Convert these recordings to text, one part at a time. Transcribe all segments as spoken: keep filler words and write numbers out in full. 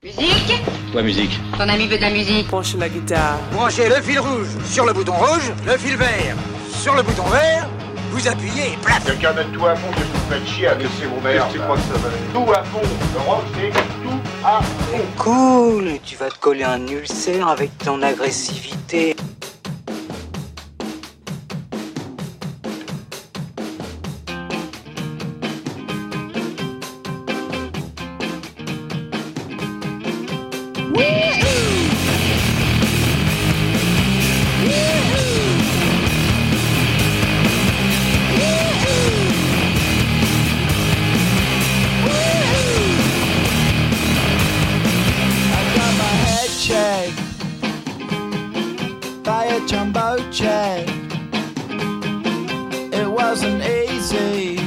Musique ? Quoi, musique ? Ton ami veut de la musique. Branche la guitare. Branchez le fil rouge sur le bouton rouge, le fil vert sur le bouton vert, vous appuyez et plaf. Quelqu'un donne tout à fond, que vous faites chier à laisser vos mères. Tu crois que ça va aller ? Tout à fond. Le rock, c'est tout à fond. Cool, tu vas te coller un ulcère avec ton agressivité. Jumbo jet. It wasn't easy,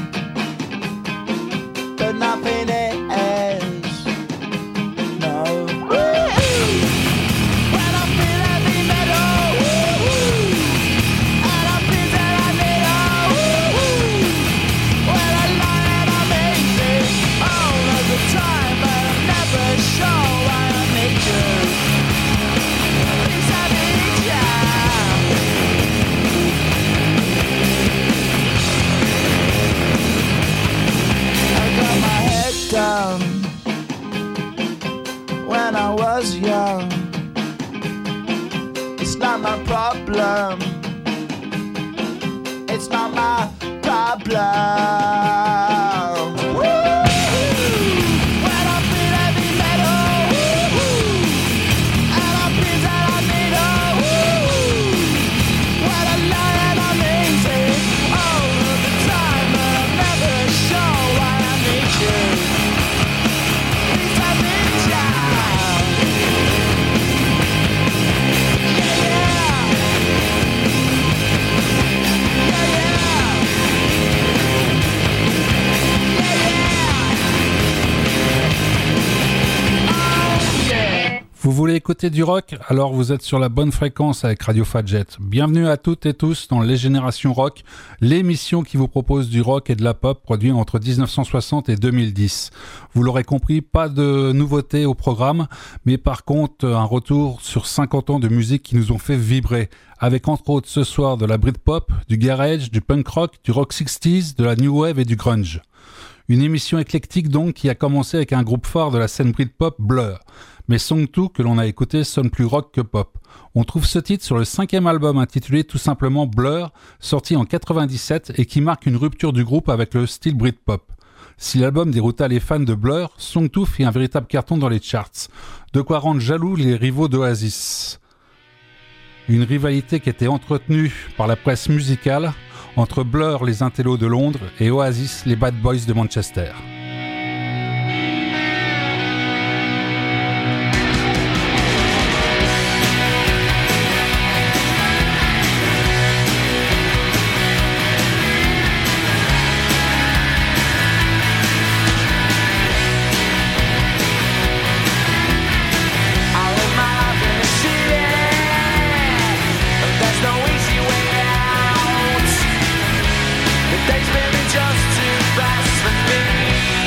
but nothing is. No. Woo-hoo! When I feel heavy metal, woo-hoo! And I feel that I need a woo-hoo! When I lie and I'm easy all of the time, but I'm never sure why I need you. Please I need you. Down when I was young. It's not my problem. It's not my problem. Vous voulez écouter du rock ? Alors vous êtes sur la bonne fréquence avec Radio Fadjet. Bienvenue à toutes et tous dans Les Générations Rock, l'émission qui vous propose du rock et de la pop produit entre dix-neuf cent soixante et deux mille dix. Vous l'aurez compris, pas de nouveautés au programme, mais par contre un retour sur cinquante ans de musique qui nous ont fait vibrer, avec entre autres ce soir de la Britpop, du garage, du punk rock, du rock sixties, de la new wave et du grunge. Une émission éclectique donc qui a commencé avec un groupe phare de la scène Britpop, Blur. Mais Song deux, que l'on a écouté, sonne plus rock que pop. On trouve ce titre sur le cinquième album intitulé tout simplement Blur, sorti en quatre-vingt-dix-sept et qui marque une rupture du groupe avec le style Britpop. Si l'album dérouta les fans de Blur, Song deux fit un véritable carton dans les charts. De quoi rendre jaloux les rivaux d'Oasis. Une rivalité qui était entretenue par la presse musicale entre Blur, les intellos de Londres, et Oasis, les bad boys de Manchester. Just too fast for me.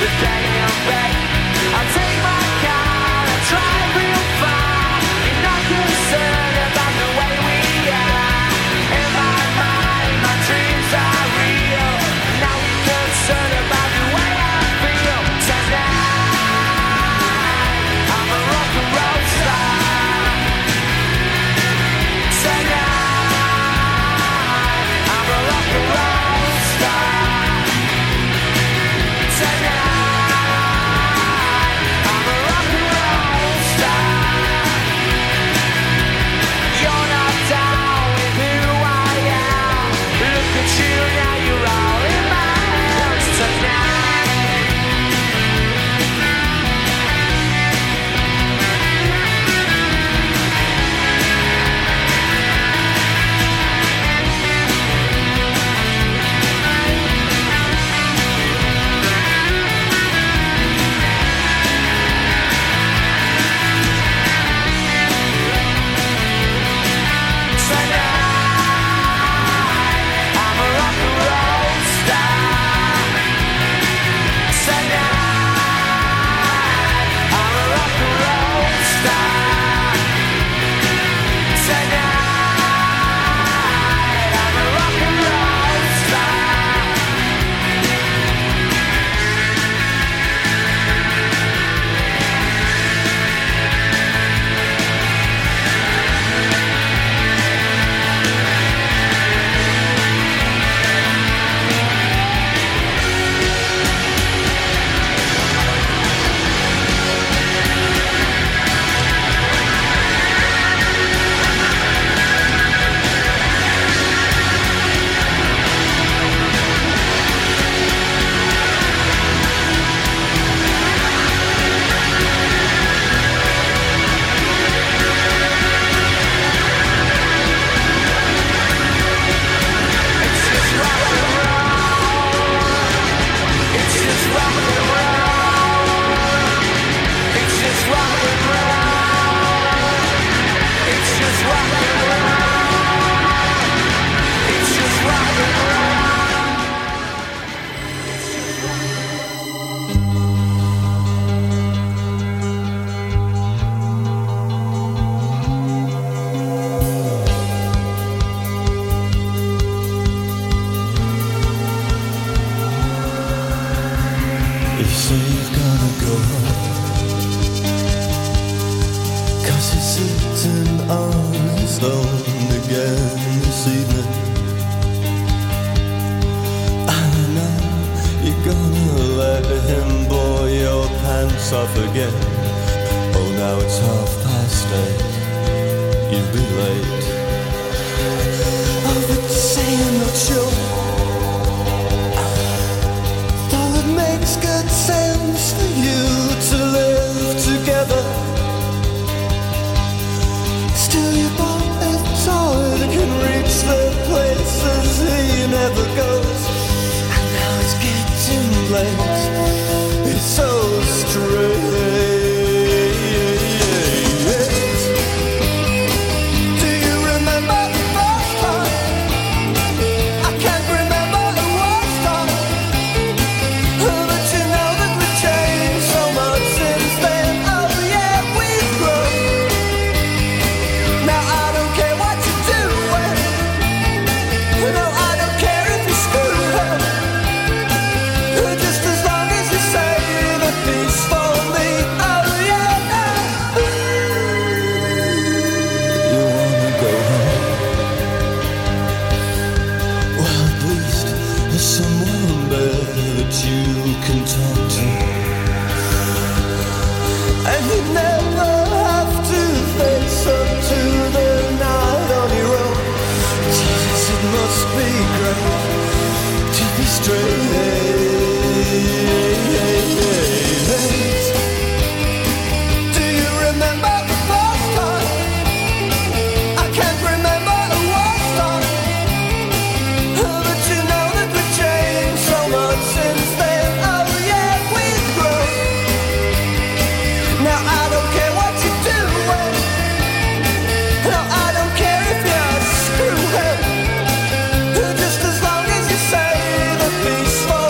Just as long as you say the peaceful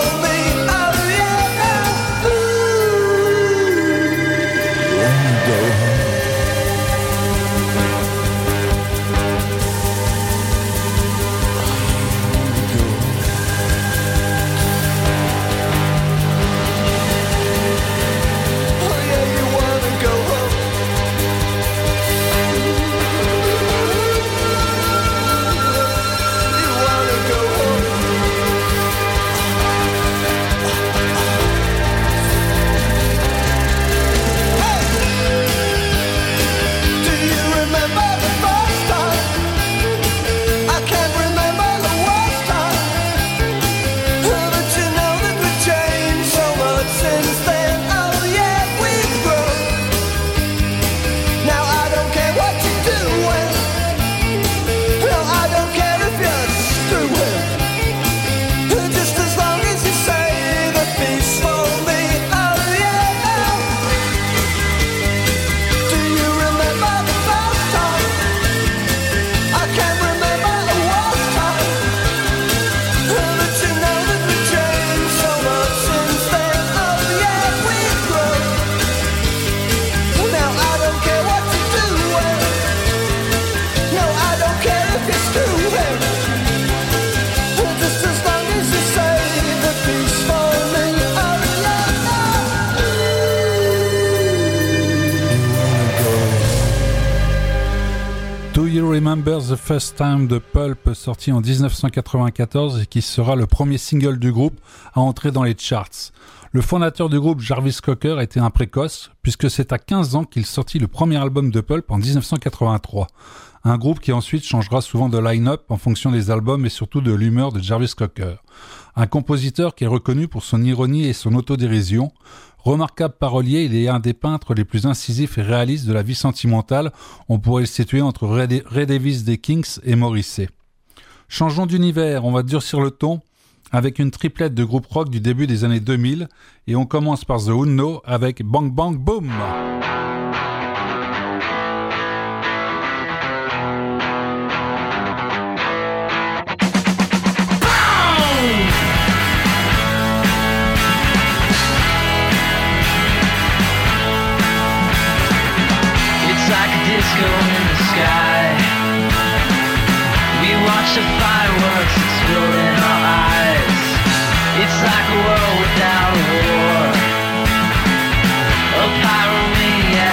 Remember the First Time de Pulp, sorti en dix-neuf cent quatre-vingt-quatorze et qui sera le premier single du groupe à entrer dans les charts. Le fondateur du groupe, Jarvis Cocker, était un précoce, puisque c'est à quinze ans qu'il sortit le premier album de Pulp en dix-neuf cent quatre-vingt-trois. Un groupe qui ensuite changera souvent de line-up en fonction des albums et surtout de l'humeur de Jarvis Cocker. Un compositeur qui est reconnu pour son ironie et son autodérision. Remarquable parolier, il est un des peintres les plus incisifs et réalistes de la vie sentimentale. On pourrait le situer entre Ray, Ray Davies des Kings et Morrissey. Changeons d'univers, on va durcir le ton avec une triplette de groupes rock du début des années deux mille. Et on commence par The Unknown avec Bang Bang Boom. Disco in the sky. We watch the fireworks explode in our eyes. It's like a world without a war. A pyromaniac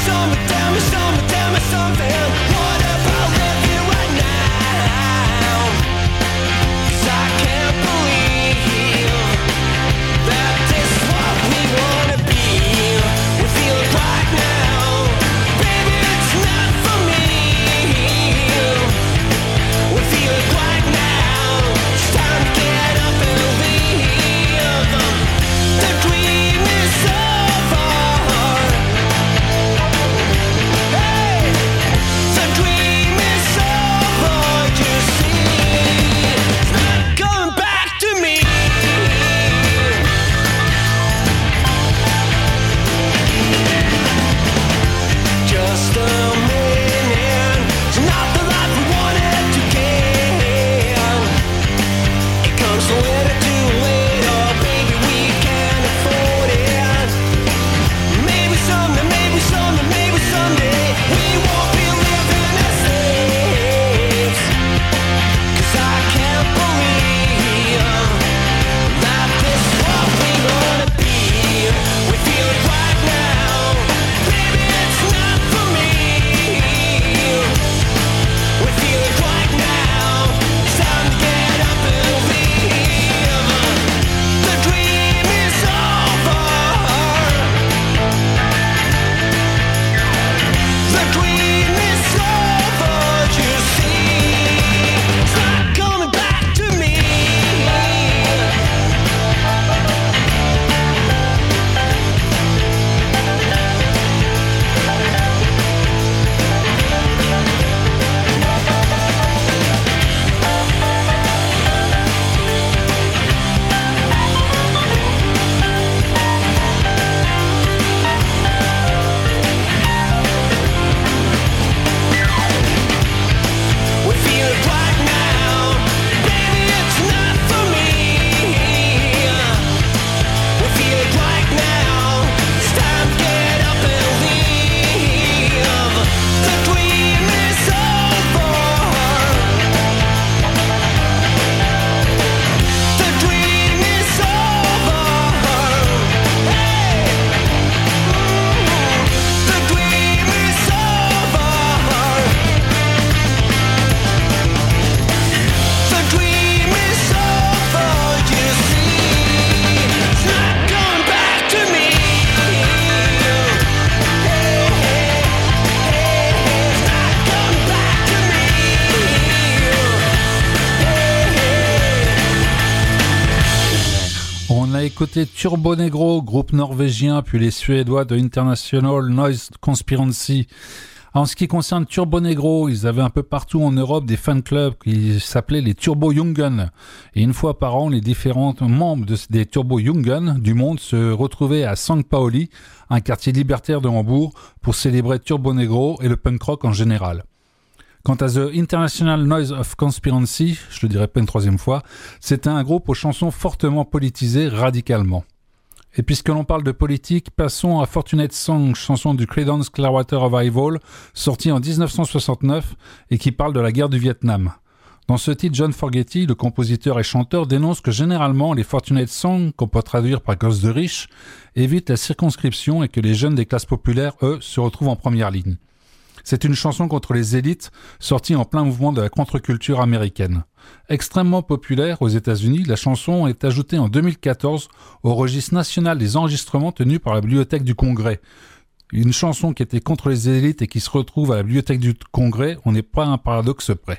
Écoutez Turbo Negro, groupe norvégien, puis les Suédois de International Noise Conspiracy. En ce qui concerne Turbo Negro, ils avaient un peu partout en Europe des fan clubs qui s'appelaient les Turbo Jungen. Et une fois par an, les différents membres de, des Turbo Jungen du monde se retrouvaient à Sankt Pauli, un quartier libertaire de Hambourg, pour célébrer Turbo Negro et le punk rock en général. Quant à The International Noise of Conspiracy, je le dirai pas une troisième fois, c'était un groupe aux chansons fortement politisées radicalement. Et puisque l'on parle de politique, passons à Fortunate Song, chanson du Creedence Clearwater Revival, sortie en dix-neuf cent soixante-neuf et qui parle de la guerre du Vietnam. Dans ce titre, John Fogerty, le compositeur et chanteur, dénonce que généralement les Fortunate Songs, qu'on peut traduire par gosses de riches, évitent la circonscription et que les jeunes des classes populaires, eux, se retrouvent en première ligne. C'est une chanson contre les élites, sortie en plein mouvement de la contre-culture américaine. Extrêmement populaire aux États-Unis, la chanson est ajoutée en deux mille quatorze au registre national des enregistrements tenus par la Bibliothèque du Congrès. Une chanson qui était contre les élites et qui se retrouve à la Bibliothèque du Congrès, on n'est pas à un paradoxe près.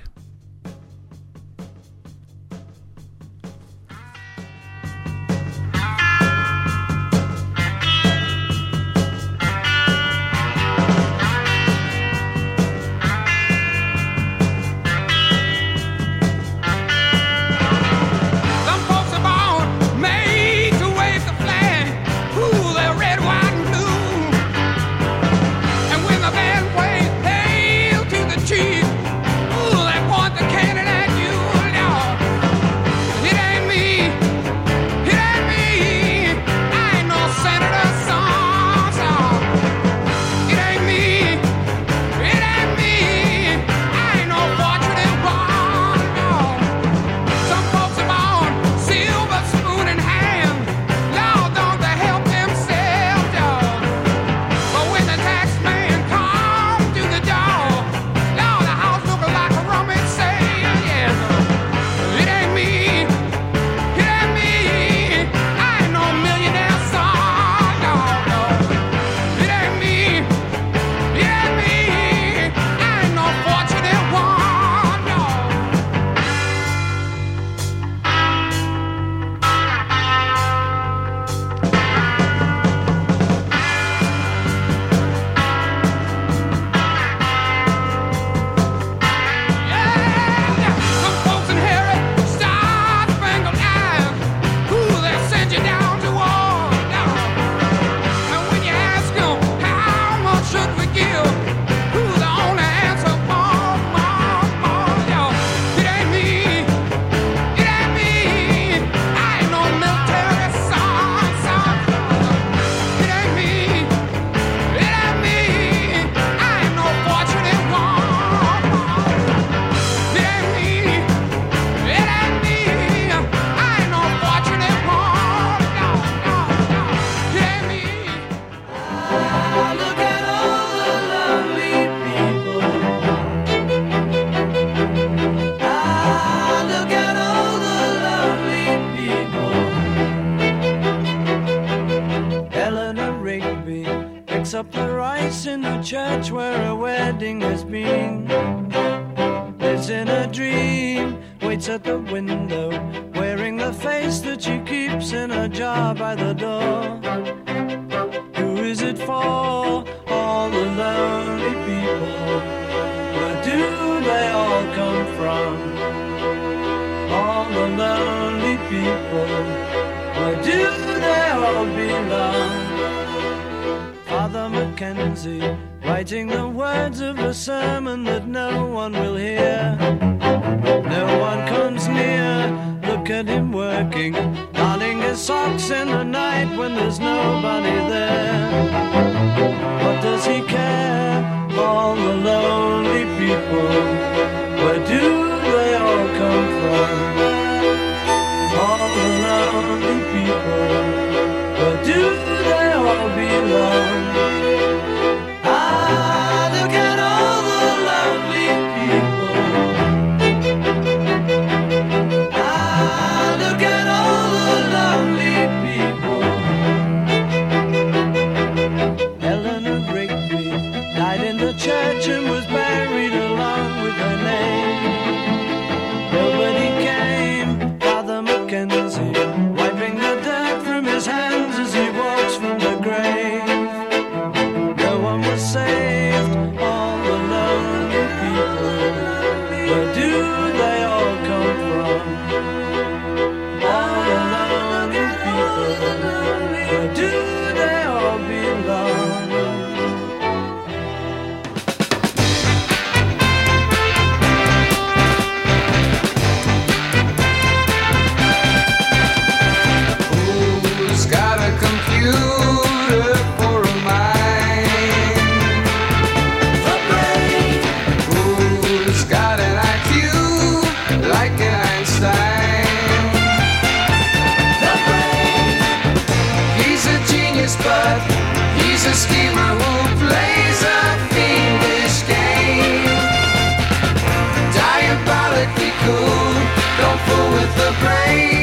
That up the rice in the church where a wedding has been. Lives in a dream, waits at the window, wearing the face that she keeps in a jar by the door. Who is it for? All the lonely people. Where do they all come from? All the lonely people. Where do they all belong? Father Mackenzie, writing the words of a sermon that no one will hear. No one comes near, look at him working, darning his socks in the night when there's nobody there. What does he care? All the lonely people, where do they all come from? All the lonely people, where do they all belong? Ah, look at all the lonely people. Ah, look at all the lonely people. Eleanor Rigby died in the church and was buried along with her name. Nobody came, Father Mackenzie, wiping the dirt from his hands as he walks from the grave. No one was saved, all the lonely people. Where do they all come from? All the lonely people. Where do they all belong? Who's got a computer for a mind? The brain, Who's got an I Q like an Einstein? the brain, He's a genius, but he's a schemer who plays a fiendish game. Diabolically cool, don't fool with the brain.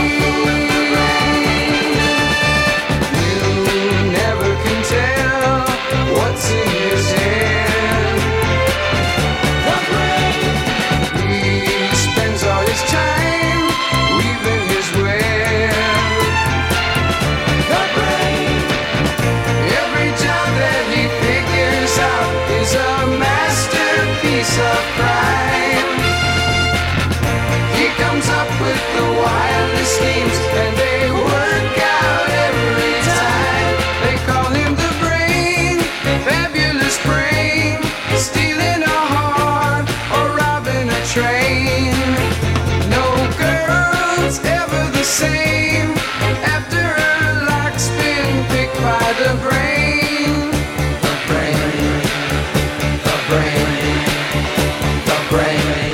You never can tell what's in his head. the brain, He spends all his time weaving his web. the brain, Every job that he figures out is a masterpiece of crime. He comes up with the wildest schemes and they work out every time. They call him the brain, fabulous brain, stealing a heart or robbing a train. No girl's ever the same after her lock's been picked by the brain. The brain, the brain, the brain.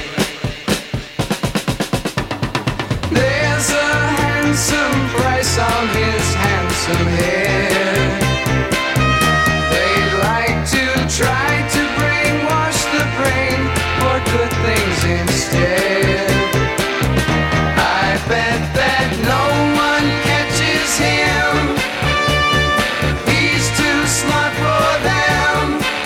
There's a handsome price on his handsome head. They'd like to try to brainwash the brain for good things instead. I bet that no one catches him. He's too smart for them.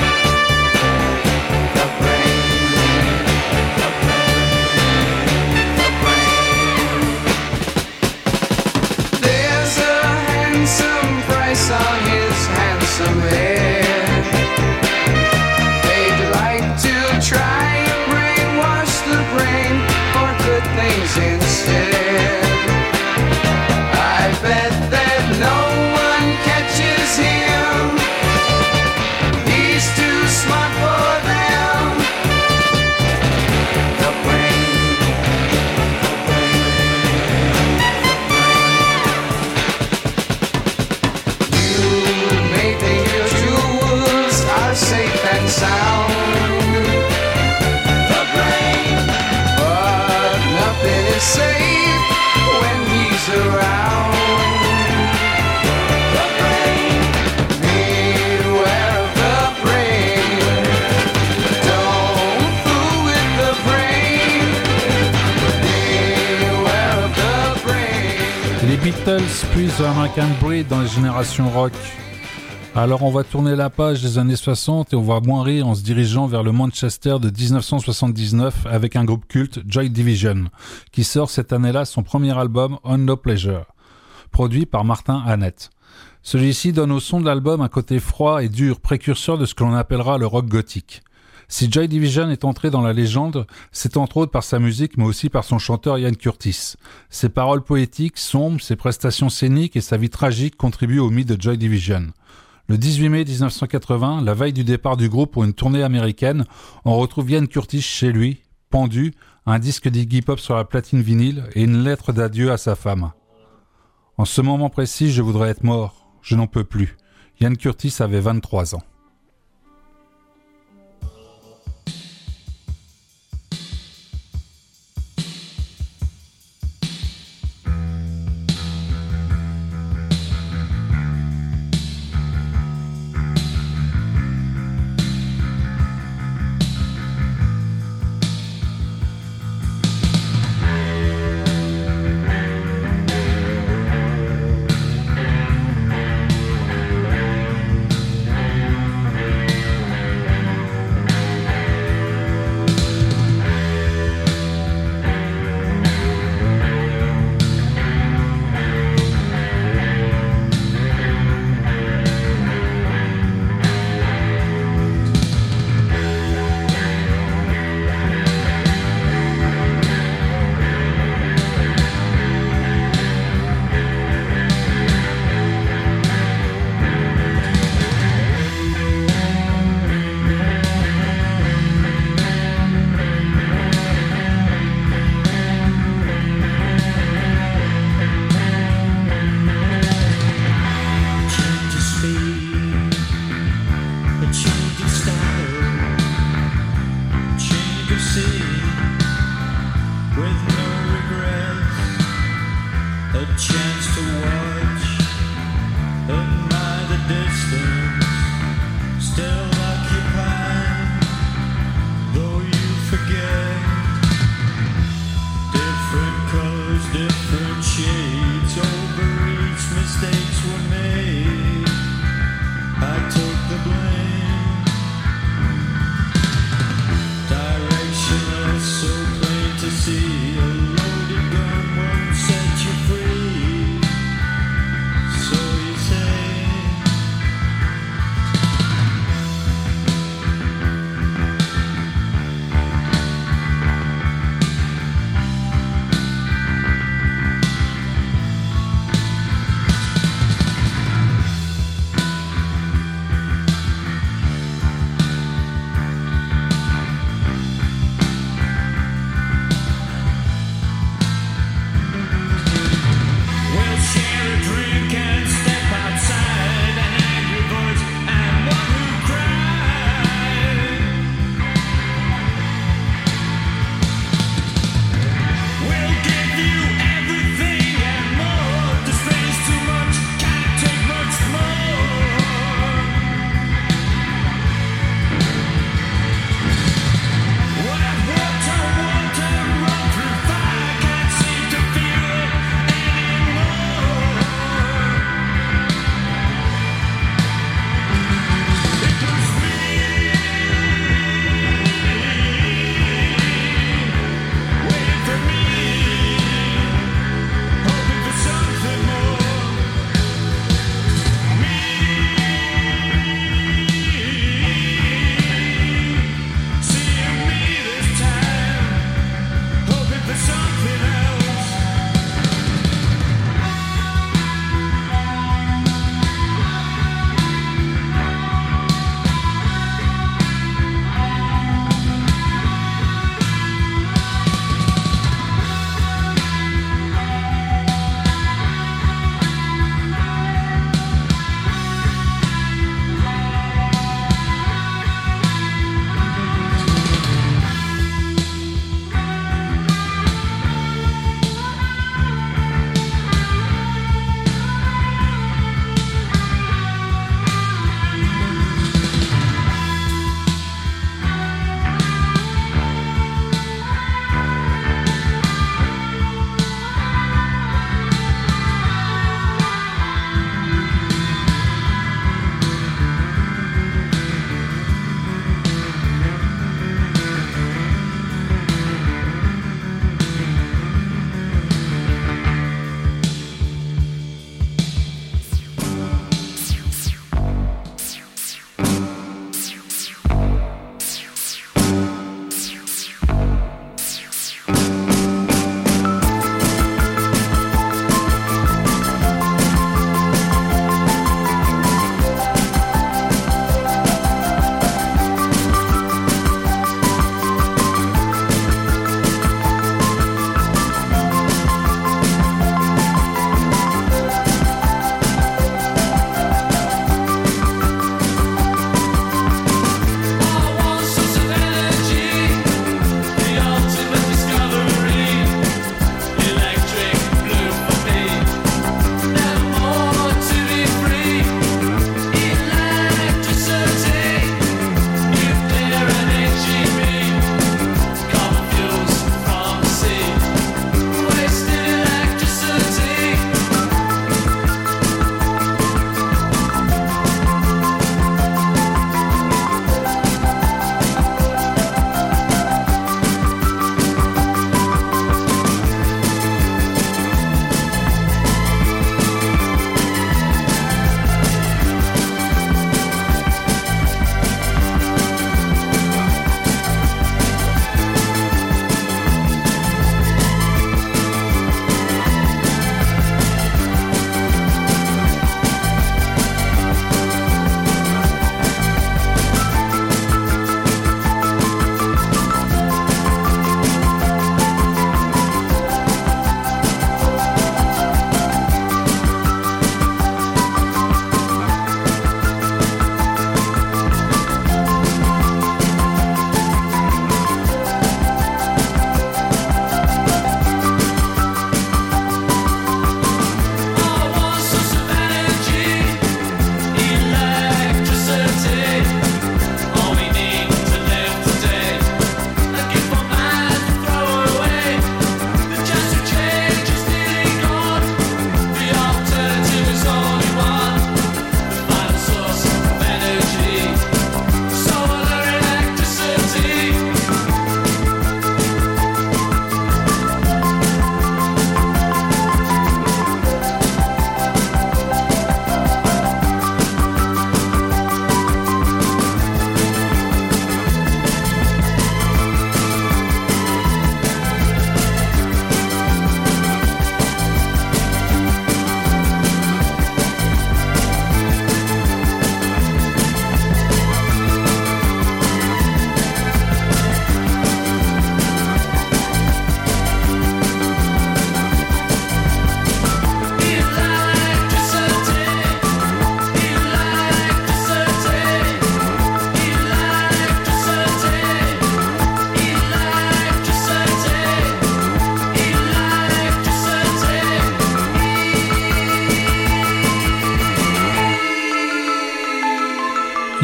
The brain, the brain, the brain. There's a handsome price on his handsome head. They'd like to try and brainwash the brain for good things instead. I bet that no one catches him. He's too smart for them. The brain, the brain, the brain. You may think your jewels are safe and sound. the brain, But nothing is safe when he's around. the brain, Beware of the brain. Don't fool with the brain. Beware of the brain. Les Beatles puis The American Breed dans les générations rock. Alors on va tourner la page des années soixante et on va moins rire en se dirigeant vers le Manchester de dix-neuf cent soixante-dix-neuf avec un groupe culte, Joy Division, qui sort cette année-là son premier album On No Pleasure, produit par Martin Hannett. Celui-ci donne au son de l'album un côté froid et dur, précurseur de ce que l'on appellera le rock gothique. Si Joy Division est entré dans la légende, c'est entre autres par sa musique, mais aussi par son chanteur Ian Curtis. Ses paroles poétiques, sombres, ses prestations scéniques et sa vie tragique contribuent au mythe de Joy Division. Le dix-huit mai dix-neuf cent quatre-vingts, la veille du départ du groupe pour une tournée américaine, on retrouve Ian Curtis chez lui, pendu, un disque d'Iggy Pop sur la platine vinyle et une lettre d'adieu à sa femme. En ce moment précis, je voudrais être mort. Je n'en peux plus. Ian Curtis avait vingt-trois ans.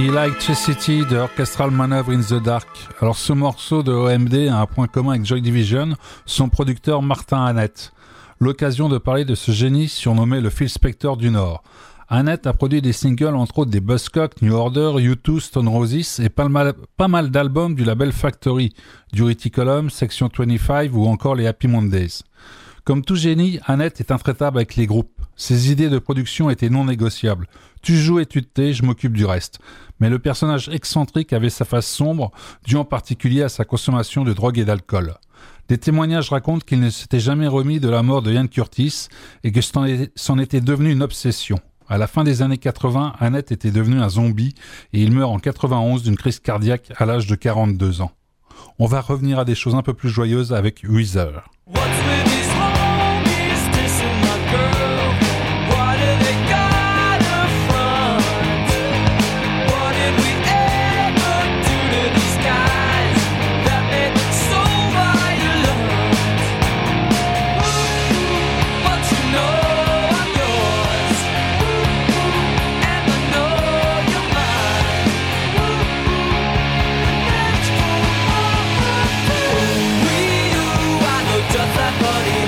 Electricity de Orchestral Manoeuvre in the Dark. Alors ce morceau de O M D a un point commun avec Joy Division, son producteur Martin Hannett. L'occasion de parler de ce génie surnommé le Phil Spector du Nord. Hannett a produit des singles entre autres des Buzzcocks, New Order, U deux, Stone Roses et pas mal, pas mal d'albums du label Factory, Durity Column, Section vingt-cinq ou encore les Happy Mondays. Comme tout génie, Hannett est intraitable avec les groupes. Ses idées de production étaient non négociables. Tu joues et tu te tais, je m'occupe du reste. Mais le personnage excentrique avait sa face sombre, due en particulier à sa consommation de drogue et d'alcool. Des témoignages racontent qu'il ne s'était jamais remis de la mort de Ian Curtis et que c'en était devenu une obsession. À la fin des années quatre-vingts, Hannett était devenu un zombie et il meurt en quatre-vingt-onze d'une crise cardiaque à l'âge de quarante-deux ans. On va revenir à des choses un peu plus joyeuses avec Weezer. Just like money.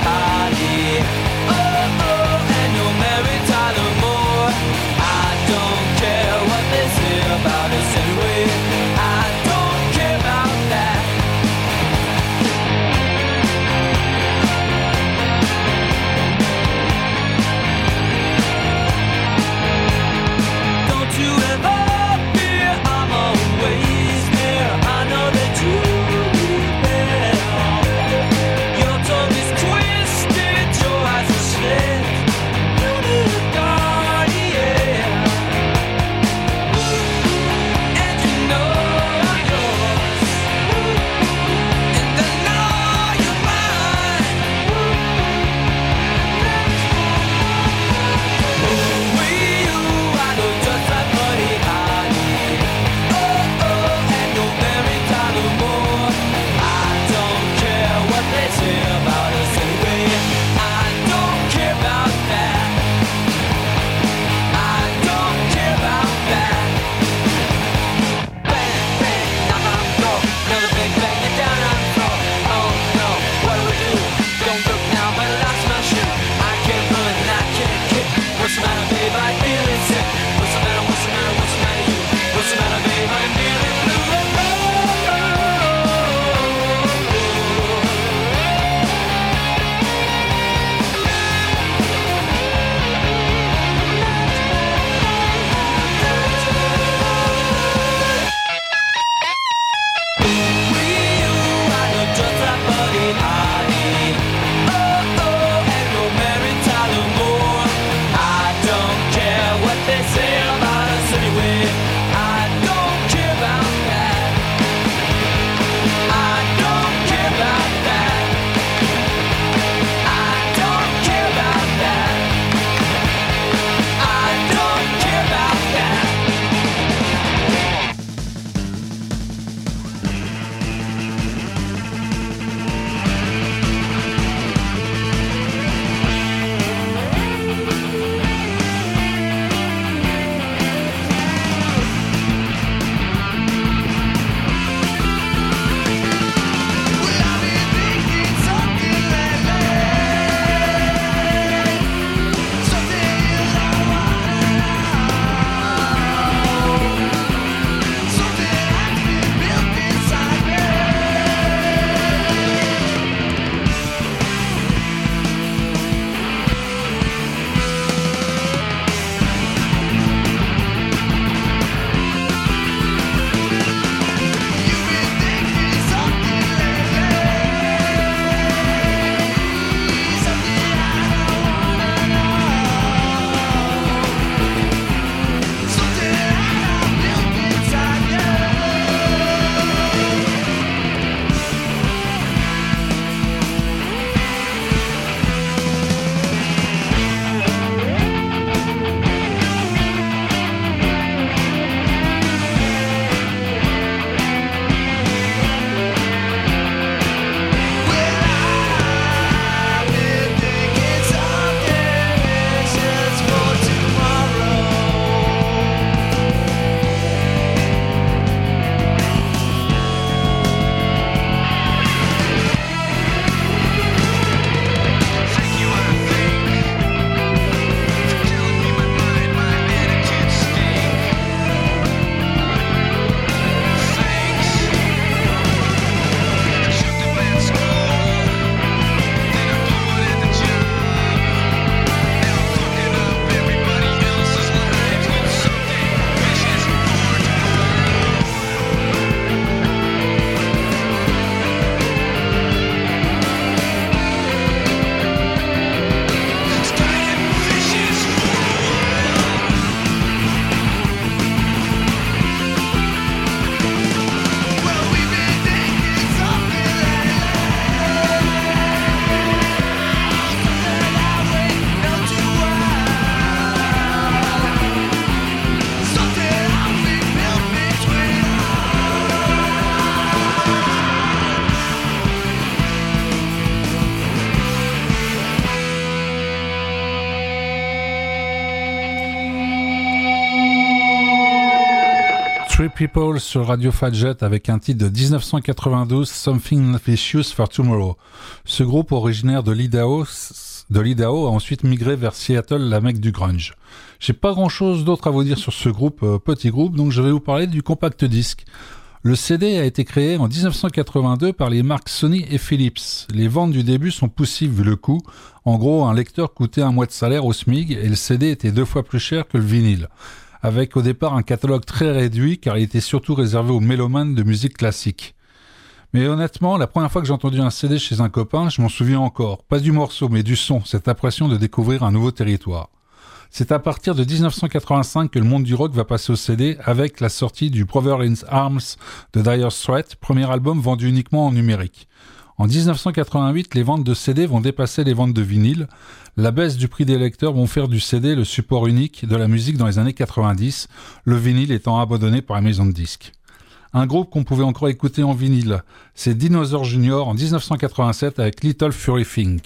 Three People sur Radio Fadjet avec un titre de dix-neuf cent quatre-vingt-douze, Something Vicious for Tomorrow. Ce groupe originaire de l'Idaho, de l'Idaho a ensuite migré vers Seattle, la mecque du grunge. J'ai pas grand chose d'autre à vous dire sur ce groupe, euh, petit groupe, donc je vais vous parler du compact disque. Le C D a été créé en dix-neuf cent quatre-vingt-deux par les marques Sony et Philips. Les ventes du début sont poussives vu le coût. En gros, un lecteur coûtait un mois de salaire au SMIC et le C D était deux fois plus cher que le vinyle. Avec au départ un catalogue très réduit car il était surtout réservé aux mélomanes de musique classique. Mais honnêtement, la première fois que j'ai entendu un C D chez un copain, je m'en souviens encore. Pas du morceau, mais du son, cette impression de découvrir un nouveau territoire. C'est à partir de dix-neuf cent quatre-vingt-cinq que le monde du rock va passer au C D avec la sortie du Brother in Arms de Dire Straits, premier album vendu uniquement en numérique. En dix-neuf cent quatre-vingt-huit, les ventes de C D vont dépasser les ventes de vinyle. La baisse du prix des lecteurs vont faire du C D le support unique de la musique dans les années quatre-vingt-dix, le vinyle étant abandonné par la maison de disques. Un groupe qu'on pouvait encore écouter en vinyle, c'est Dinosaur Junior en dix-neuf cent quatre-vingt-sept avec Little Fury Think.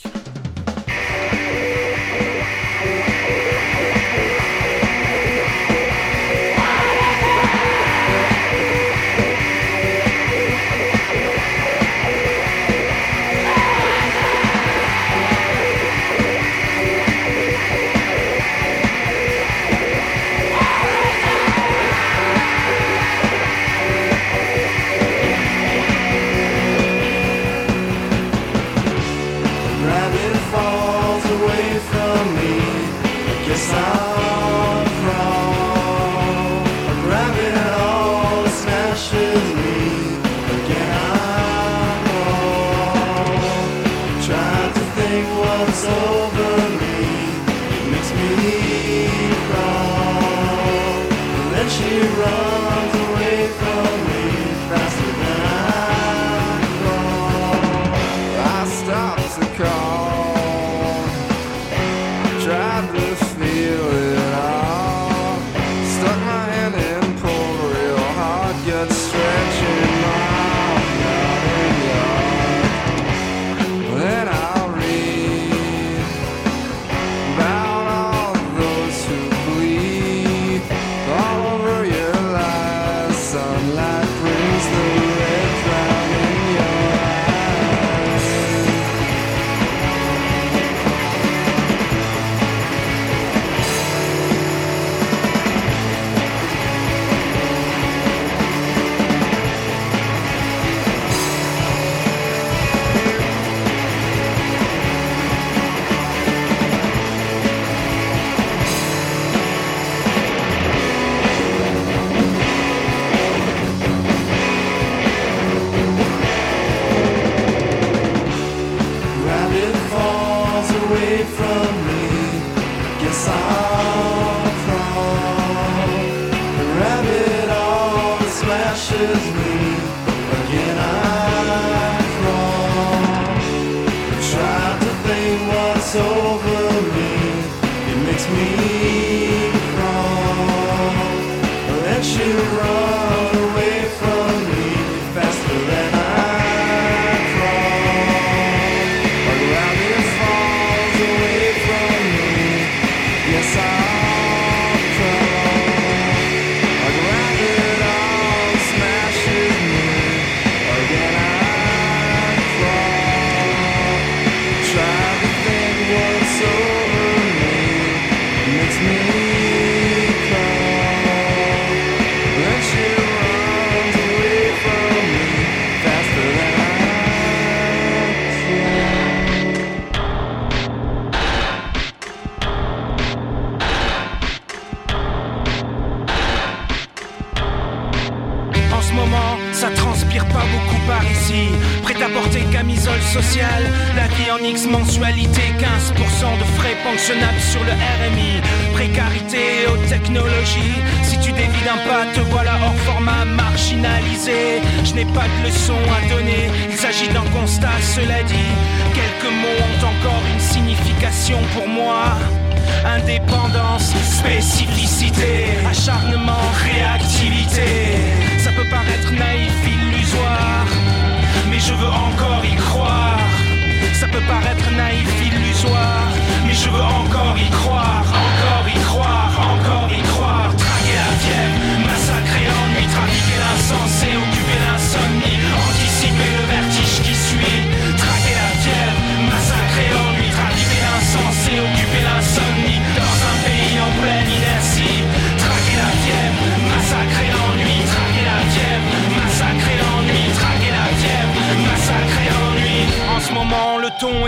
Encore y croire, encore y croire, traquer la fièvre, massacrer l'ennui, traquer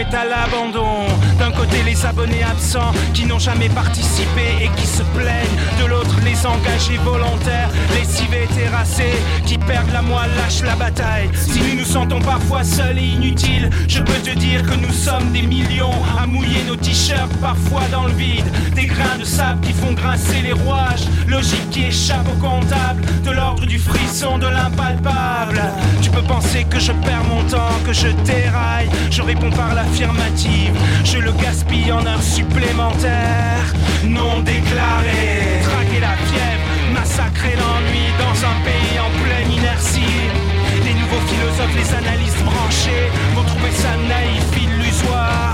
est à l'abandon. D'un côté les abonnés absents qui n'ont jamais participé et qui se plaignent. De l'autre les engagés volontaires, lessivés, terrassés, qui perdent la moelle, lâchent la bataille. Si nous nous sentons parfois seuls et inutiles, je peux te dire que nous sommes des millions à mouiller nos t-shirts parfois dans le vide. Des grains de sable qui font grincer les rouages, logique qui échappe au comptable, de l'ordre du frisson, de l'impalpable. Tu peux penser que je perds mon temps, que je déraille, je réponds par l'affirmative, je le gaspille en heures supplémentaires non déclarées. Traquer la fièvre, massacrer l'ennui dans un pays en pleine inertie. Les nouveaux philosophes, les analystes branchés vont trouver ça naïf, illusoire.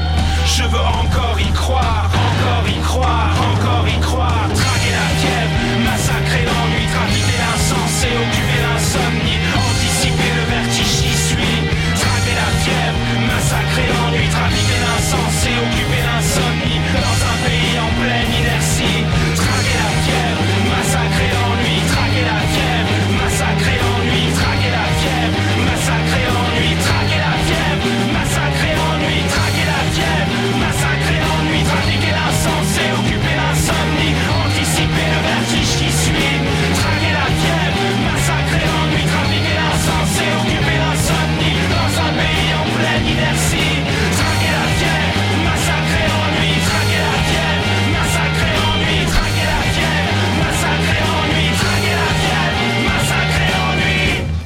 Je veux encore y croire, encore y croire, encore y croire. Traquer la fièvre, massacrer l'ennui, trafiquer l'insensé, occuper l'insomnie, anticiper le vertige qui suit. Traquer la fièvre, massacrer l'ennui, trafiquer l'insensé, occuper l'insomnie, dans un pays en pleine inertie. Traquer la fièvre, massacrer l'ennui, traquer la fièvre, massacrer l'ennui, traquer la fièvre, massacrer l'ennui, traquer la fièvre, massacrer l'ennui, traquer la fièvre, massacrer l'ennui, trafiquer l'insensé, occuper l'insomnie, anticiper le vertige qui suit. Traquer la fièvre, massacrer l'ennui, trafiquer l'insensé, occuper l'insomnie, dans un pays en pleine inertie. Traquer la fièvre, massacrer l'ennui, traquer la fièvre, massacrer l'ennui, traquer la fièvre, massacrer l'ennui, traquer la fièvre, massacrer l'ennui.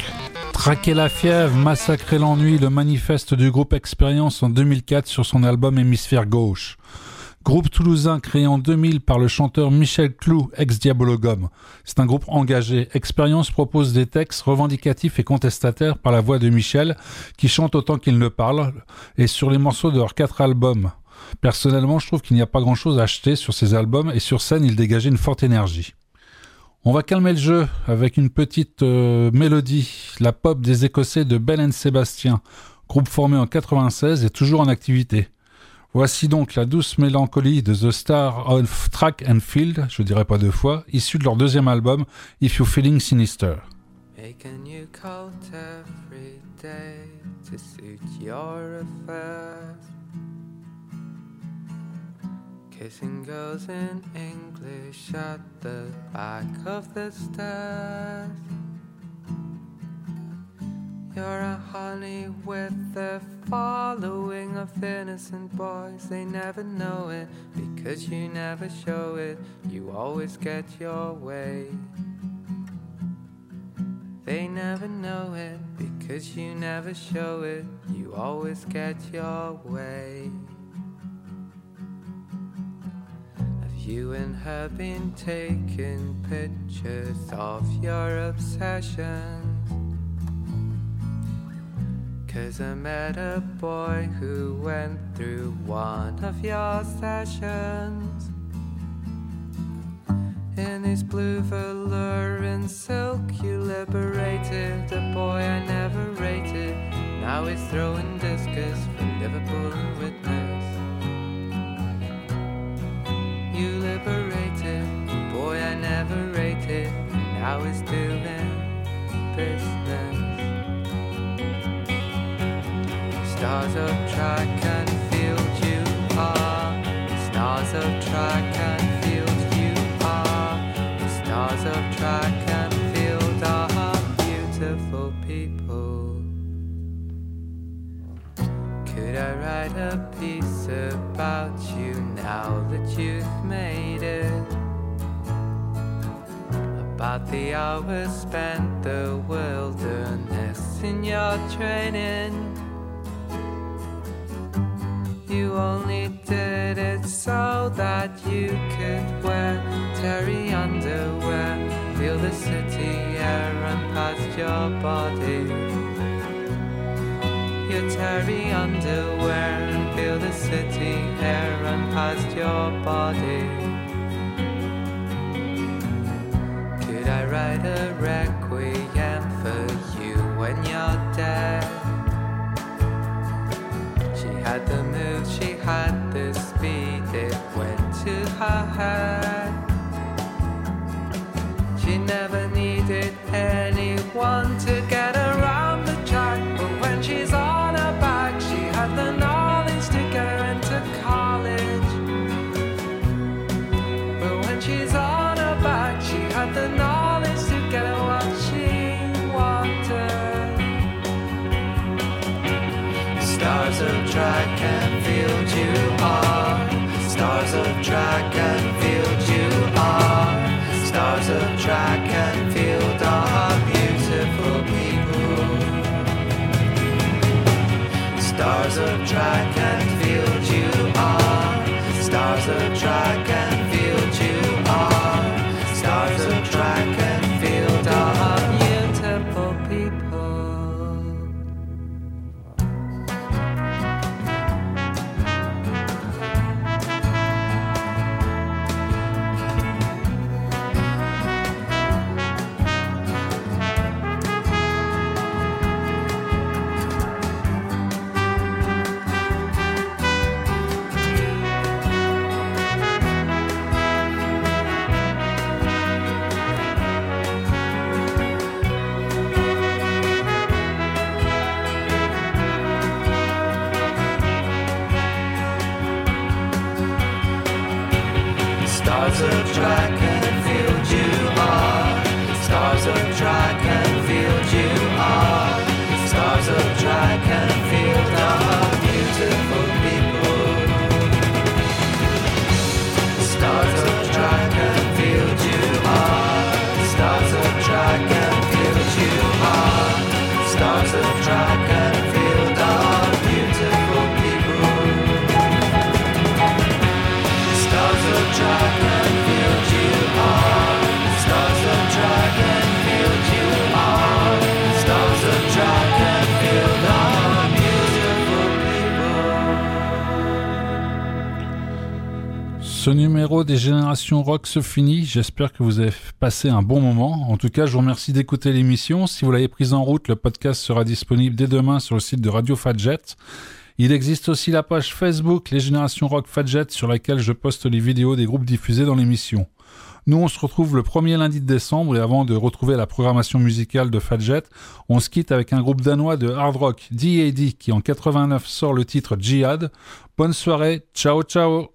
Traquer la fièvre, massacrer l'ennui, le manifeste du groupe Expérience en deux mille quatre sur son album Hémisphère Gauche. Groupe toulousain créé en deux mille par le chanteur Michel Clou, ex-Diabologum. C'est un groupe engagé. Expérience propose des textes revendicatifs et contestataires par la voix de Michel, qui chante autant qu'il ne parle, et sur les morceaux de leurs quatre albums. Personnellement, je trouve qu'il n'y a pas grand-chose à acheter sur ces albums, et sur scène, ils dégageaient une forte énergie. On va calmer le jeu avec une petite euh, mélodie, la pop des Écossais de Belle and Sébastien, groupe formé en quatre-vingt-seize et toujours en activité. Voici donc la douce mélancolie de The Star of Track and Field, je dirais pas deux fois, issue de leur deuxième album, If You're Feeling Sinister. Make a new coat every day to suit your affairs. Kissing girls in English at the back of the stairs. You're a honey with the following of innocent boys. They never know it because you never show it. You always get your way. They never know it because you never show it. You always get your way. Have you and her been taking pictures of your obsessions? 'Cause I met a boy who went through one of your sessions. In his blue velour and silk you liberated a boy I never rated. Now he's throwing discus from Liverpool and Witness. You liberated a boy I never rated. Now he's doing business. Stars of track and field you are. Stars of track and field you are. Stars of track and field are beautiful people. Could I write a piece about you now that you've made it? About the hours spent the wilderness in your training. You only did it so that you could wear terry underwear, feel the city air run past your body. Your terry underwear and feel the city air run past your body. Could I write a requiem for you when you're dead? She had the move, she had the speed, it went to her head. She never needed anyone to get around the track, but when she's on her back, she had the knowledge nothing, all is together watching water. Stars of track and field you are. Stars of track and field you are. Stars of track and field are beautiful people. Stars of track and field you are. Stars of track and field you are. Stars of track and field are beautiful people. Stars of track and field you are. Stars of track and field you are. Stars of track and field are beautiful people. Stars of track and field you are. Stars of track and field you are. Stars of track and field are beautiful people. Stars of track and field you are. Stars of track and field you are. Stars of track and field are beautiful people. Ce numéro des Générations Rock se finit. J'espère que vous avez passé un bon moment. En tout cas, je vous remercie d'écouter l'émission. Si vous l'avez prise en route, le podcast sera disponible dès demain sur le site de Radio Fadjet. Il existe aussi la page Facebook Les Générations Rock Fadjet sur laquelle je poste les vidéos des groupes diffusés dans l'émission. Nous, on se retrouve le premier lundi de décembre et avant de retrouver la programmation musicale de Fadjet, on se quitte avec un groupe danois de hard rock, D A D, qui en quatre-vingt-neuf sort le titre Jihad. Bonne soirée, ciao ciao.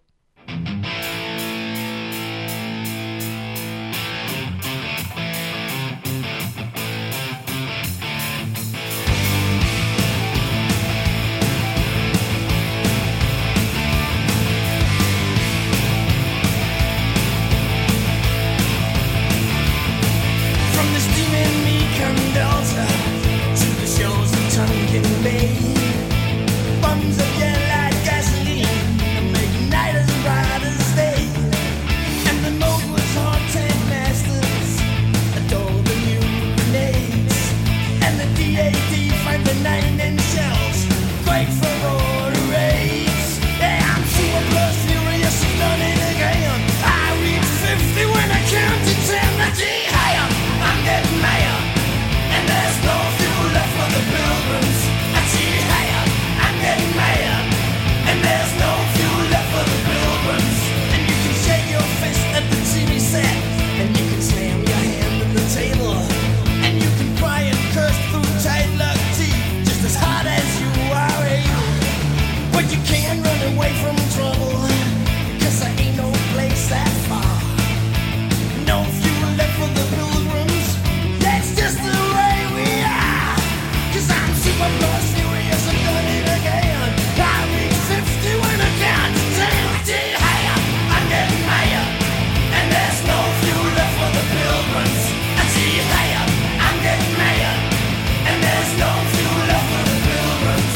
From the steaming Mekong Delta to the shores of Tonkin Bay, bums of yellow like gasoline, make night as bright as day. And the moguls, hard tank masters, adore the new grenades. And the D A D find the nine-inch shells, great for border raids. Yeah, I'm super plus furious, I've done it again. I reach fifty when I count to ten. The jihad, I'm getting mad, and there's no fuel left for the pilgrims. I jihad, I'm getting mad, and there's no fuel left for the pilgrims. And you can shake your fist at the T V set, and you can slam your hand on the table, and you can cry and curse through tight-locked teeth, just as hard as you are able. But you can't run away from trouble, 'cause there ain't no place that far. No fuel left for the pilgrims, that's just the way we are. 'Cause I'm super plus furious, I've done it again. I reach fifty when I count to ten. Jihad, I'm getting mad, and there's no fuel left for the pilgrims. I jihad, I'm getting mad, and there's no fuel left for the pilgrims.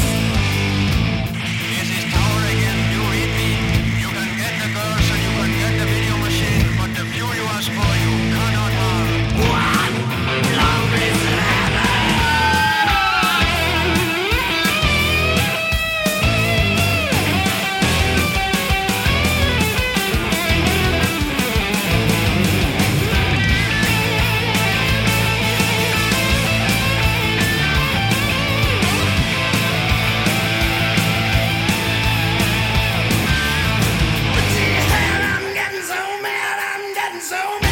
This is Tower again, you read me. You can get the girls and you can get the video machine, but the fuel you ask for you cannot have. One long reason to have it. But jihad, I'm getting so mad, I'm getting so mad.